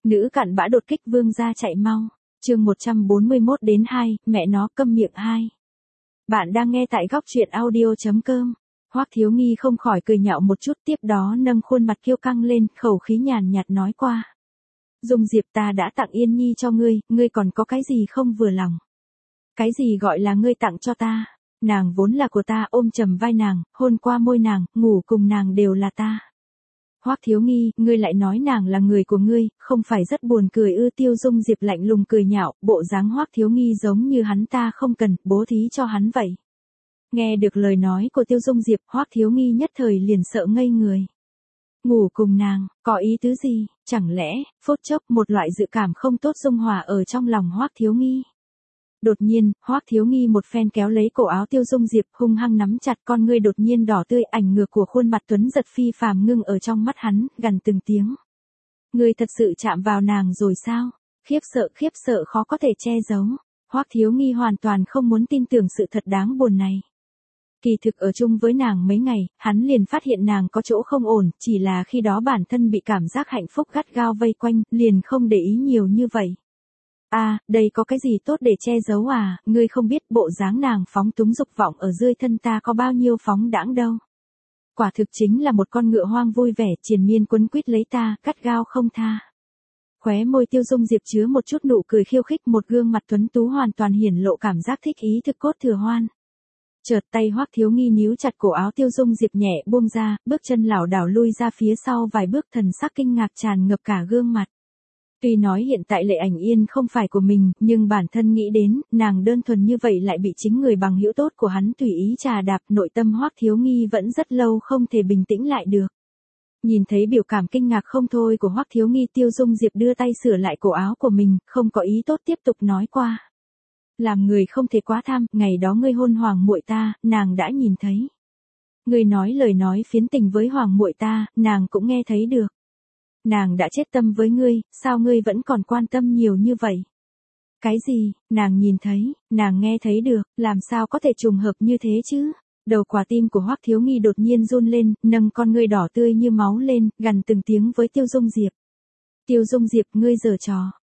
Nữ cặn bã đột kích vương gia chạy mau. Chương 141-2, mẹ nó câm miệng 2. Bạn đang nghe tại góc truyện audio.com. Hoắc Thiếu Nghi không khỏi cười nhạo một chút, tiếp đó nâng khuôn mặt kiêu căng lên, khẩu khí nhàn nhạt nói qua. Dung Diệp, ta đã tặng Yên Nhi cho ngươi còn có cái gì không vừa lòng? Cái gì gọi là ngươi tặng cho ta? Nàng vốn là của ta, ôm chầm vai nàng, hôn qua môi nàng, ngủ cùng nàng đều là ta. Hoắc Thiếu Nghi, ngươi lại nói nàng là người của ngươi, không phải rất buồn cười ư? Tiêu Dung Diệp lạnh lùng cười nhạo, bộ dáng Hoắc Thiếu Nghi giống như hắn ta không cần, bố thí cho hắn vậy. Nghe được lời nói của Tiêu Dung Diệp, Hoắc Thiếu Nghi nhất thời liền sợ ngây người. Ngủ cùng nàng, có ý tứ gì? Chẳng lẽ, phút chốc một loại dự cảm không tốt dung hòa ở trong lòng Hoắc Thiếu Nghi. Đột nhiên, Hoắc Thiếu Nghi một phen kéo lấy cổ áo Tiêu Dung Diệp, hung hăng nắm chặt, con ngươi đột nhiên đỏ tươi, ảnh ngược của khuôn mặt tuấn giật phi phàm ngưng ở trong mắt hắn, gằn từng tiếng. Ngươi thật sự chạm vào nàng rồi sao? Khiếp sợ khó có thể che giấu. Hoắc Thiếu Nghi hoàn toàn không muốn tin tưởng sự thật đáng buồn này. Kỳ thực ở chung với nàng mấy ngày, hắn liền phát hiện nàng có chỗ không ổn, chỉ là khi đó bản thân bị cảm giác hạnh phúc gắt gao vây quanh, liền không để ý nhiều như vậy. Đây có cái gì tốt để che giấu à? Ngươi không biết bộ dáng nàng phóng túng dục vọng ở dưới thân ta có bao nhiêu phóng đãng đâu. Quả thực chính là một con ngựa hoang vui vẻ, triền miên quấn quýt lấy ta, gắt gao không tha. Khóe môi Tiêu Dung Diệp chứa một chút nụ cười khiêu khích, một gương mặt tuấn tú hoàn toàn hiển lộ cảm giác thích ý thực cốt thừa hoan. Chợt tay Hoắc Thiếu Nghi níu chặt cổ áo Tiêu Dung Diệp nhẹ buông ra, bước chân lảo đảo lui ra phía sau vài bước, thần sắc kinh ngạc tràn ngập cả gương mặt. Tuy nói hiện tại Lệ Ảnh Yên không phải của mình, nhưng bản thân nghĩ đến, nàng đơn thuần như vậy lại bị chính người bằng hữu tốt của hắn tùy ý trà đạp, nội tâm Hoắc Thiếu Nghi vẫn rất lâu không thể bình tĩnh lại được. Nhìn thấy biểu cảm kinh ngạc không thôi của Hoắc Thiếu Nghi, Tiêu Dung Diệp đưa tay sửa lại cổ áo của mình, không có ý tốt tiếp tục nói qua. Làm người không thể quá tham, ngày đó ngươi hôn hoàng muội ta, nàng đã nhìn thấy. Ngươi nói lời nói phiến tình với hoàng muội ta, nàng cũng nghe thấy được. Nàng đã chết tâm với ngươi, sao ngươi vẫn còn quan tâm nhiều như vậy? Cái gì, nàng nhìn thấy, nàng nghe thấy được, làm sao có thể trùng hợp như thế chứ? Đầu quả tim của Hoắc Thiếu Nghi đột nhiên run lên, nâng con ngươi đỏ tươi như máu lên, gằn từng tiếng với Tiêu Dung Diệp. Tiêu Dung Diệp, ngươi giở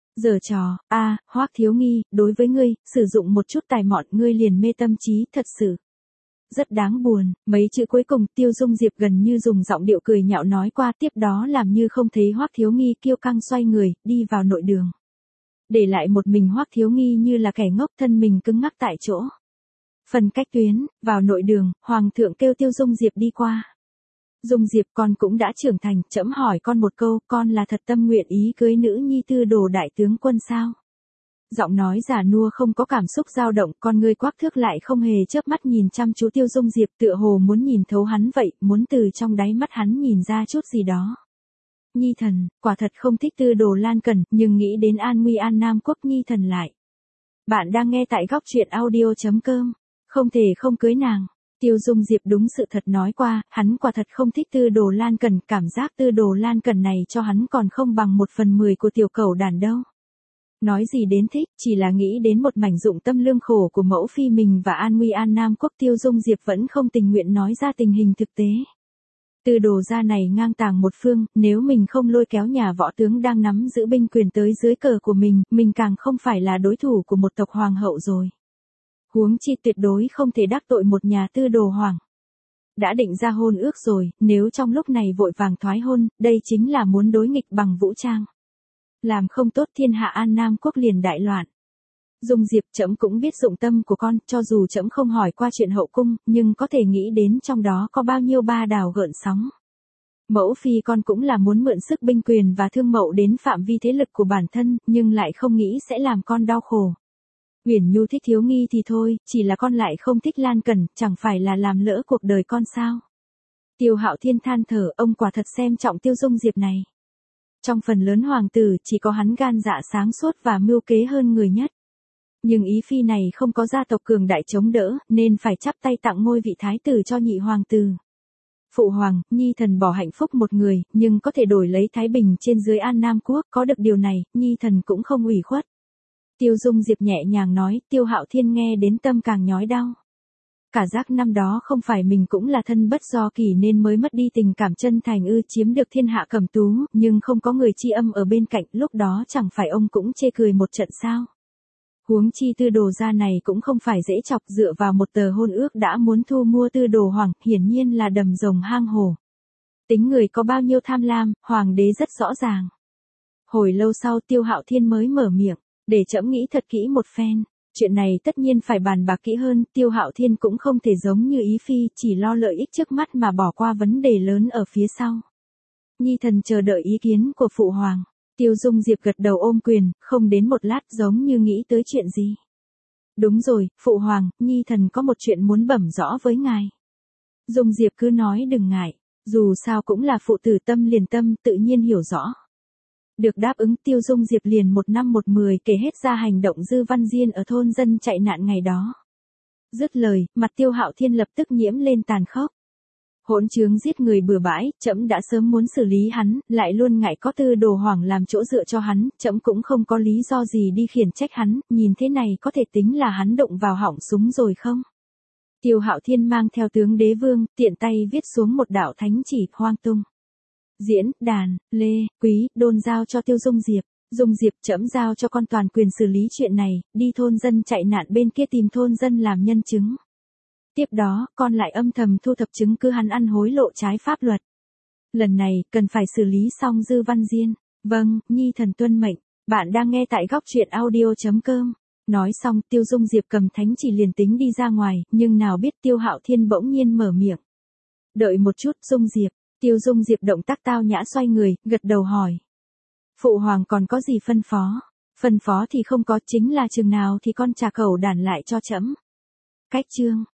trò, Hoắc Thiếu Nghi, đối với ngươi, sử dụng một chút tài mọn ngươi liền mê tâm trí, thật sự. Rất đáng buồn, mấy chữ cuối cùng Tiêu Dung Diệp gần như dùng giọng điệu cười nhạo nói qua, tiếp đó làm như không thấy Hoắc Thiếu Nghi, kiêu căng xoay người, đi vào nội đường. Để lại một mình Hoắc Thiếu Nghi như là kẻ ngốc, thân mình cứng ngắc tại chỗ. Phần cách tuyến, vào nội đường, Hoàng thượng kêu Tiêu Dung Diệp đi qua. Dung Diệp, con cũng đã trưởng thành, trẫm hỏi con một câu, con là thật tâm nguyện ý cưới nữ nhi tư đồ đại tướng quân sao? Giọng nói già nua không có cảm xúc dao động, con ngươi quắc thước lại không hề chớp mắt nhìn chăm chú Tiêu Dung Diệp, tựa hồ muốn nhìn thấu hắn vậy, muốn từ trong đáy mắt hắn nhìn ra chút gì đó. Nhi thần, quả thật không thích Tư Đồ Lan Cần, nhưng nghĩ đến an nguy An Nam Quốc Nhi thần lại. Bạn đang nghe tại góc truyện audio.com, không thể không cưới nàng. Tiêu Dung Diệp đúng sự thật nói qua, hắn quả thật không thích Tư Đồ Lan Cần, cảm giác Tư Đồ Lan Cần này cho hắn còn không bằng 1/10 của tiểu cẩu đàn đâu. Nói gì đến thích, chỉ là nghĩ đến một mảnh dụng tâm lương khổ của mẫu phi mình và an nguy An Nam Quốc, Tiêu Dung Diệp vẫn không tình nguyện nói ra tình hình thực tế. Tư đồ gia này ngang tàng một phương, nếu mình không lôi kéo nhà võ tướng đang nắm giữ binh quyền tới dưới cờ của mình càng không phải là đối thủ của một tộc hoàng hậu rồi. Huống chi tuyệt đối không thể đắc tội một nhà Tư đồ hoàng. Đã định ra hôn ước rồi, nếu trong lúc này vội vàng thoái hôn, đây chính là muốn đối nghịch bằng vũ trang. Làm không tốt thiên hạ An Nam Quốc liền đại loạn. Dung Diệp, trẫm cũng biết dụng tâm của con, cho dù trẫm không hỏi qua chuyện hậu cung, nhưng có thể nghĩ đến trong đó có bao nhiêu ba đào gợn sóng. Mẫu phi con cũng là muốn mượn sức binh quyền và thương mậu đến phạm vi thế lực của bản thân, nhưng lại không nghĩ sẽ làm con đau khổ. Uyển Nhu thích Thiếu Nghi thì thôi, chỉ là con lại không thích Lan Cần, chẳng phải là làm lỡ cuộc đời con sao? Tiêu Hạo Thiên than thở, ông quả thật xem trọng Tiêu Dung Diệp này. Trong phần lớn hoàng tử, chỉ có hắn gan dạ sáng suốt và mưu kế hơn người nhất. Nhưng ý phi này không có gia tộc cường đại chống đỡ, nên phải chắp tay tặng ngôi vị thái tử cho nhị hoàng tử. Phụ hoàng, Nhi thần bỏ hạnh phúc một người, nhưng có thể đổi lấy thái bình trên dưới An Nam Quốc, có được điều này, Nhi thần cũng không ủy khuất. Tiêu Dung Diệp nhẹ nhàng nói, Tiêu Hạo Thiên nghe đến tâm càng nhói đau. Cả giác năm đó không phải mình cũng là thân bất do kỳ nên mới mất đi tình cảm chân thành chiếm được thiên hạ cẩm tú, nhưng không có người tri âm ở bên cạnh, lúc đó chẳng phải ông cũng chê cười một trận sao. Huống chi Tư Đồ gia này cũng không phải dễ chọc, dựa vào một tờ hôn ước đã muốn thu mua Tư Đồ Hoàng, hiển nhiên là đầm rồng hang hổ. Tính người có bao nhiêu tham lam, hoàng đế rất rõ ràng. Hồi lâu sau Tiêu Hạo Thiên mới mở miệng, để trẫm nghĩ thật kỹ một phen. Chuyện này tất nhiên phải bàn bạc kỹ hơn, Tiêu Hạo Thiên cũng không thể giống như Ý Phi, chỉ lo lợi ích trước mắt mà bỏ qua vấn đề lớn ở phía sau. Nhi thần chờ đợi ý kiến của phụ hoàng. Tiêu Dung Diệp gật đầu ôm quyền, không đến một lát giống như nghĩ tới chuyện gì. Đúng rồi, phụ hoàng, Nhi thần có một chuyện muốn bẩm rõ với ngài. Dung Diệp cứ nói đừng ngại, dù sao cũng là phụ tử tâm liền tâm, tự nhiên hiểu rõ. Được đáp ứng, Tiêu Dung Diệp liền một năm một mười kể hết ra hành động Dư Văn Diên ở thôn dân chạy nạn ngày đó. Dứt lời, mặt Tiêu Hạo Thiên lập tức nhiễm lên tàn khốc. Hỗn trướng giết người bừa bãi, trẫm đã sớm muốn xử lý hắn, lại luôn ngại có Tư Đồ Hoàng làm chỗ dựa cho hắn, trẫm cũng không có lý do gì đi khiển trách hắn, nhìn thế này có thể tính là hắn động vào họng súng rồi không? Tiêu Hạo Thiên mang theo tướng đế vương, tiện tay viết xuống một đạo thánh chỉ, hoang tung. Diễn, đàn, lê, quý, đôn giao cho Tiêu Dung Diệp. Dung Diệp, trẫm giao cho con toàn quyền xử lý chuyện này, đi thôn dân chạy nạn bên kia tìm thôn dân làm nhân chứng. Tiếp đó, con lại âm thầm thu thập chứng cứ hắn ăn hối lộ trái pháp luật. Lần này, cần phải xử lý xong Dư Văn Diên. Vâng, Nhi thần tuân mệnh. Bạn đang nghe tại góc truyện audio.com. Nói xong, Tiêu Dung Diệp cầm thánh chỉ liền tính đi ra ngoài, nhưng nào biết Tiêu Hạo Thiên bỗng nhiên mở miệng. Đợi một chút, Dung Diệp. Tiêu Dung Diệp động tác tao nhã xoay người, gật đầu hỏi. Phụ hoàng còn có gì phân phó? Phân phó thì không có, chính là chừng nào thì con trả cẩu đản lại cho trẫm. Cách chương.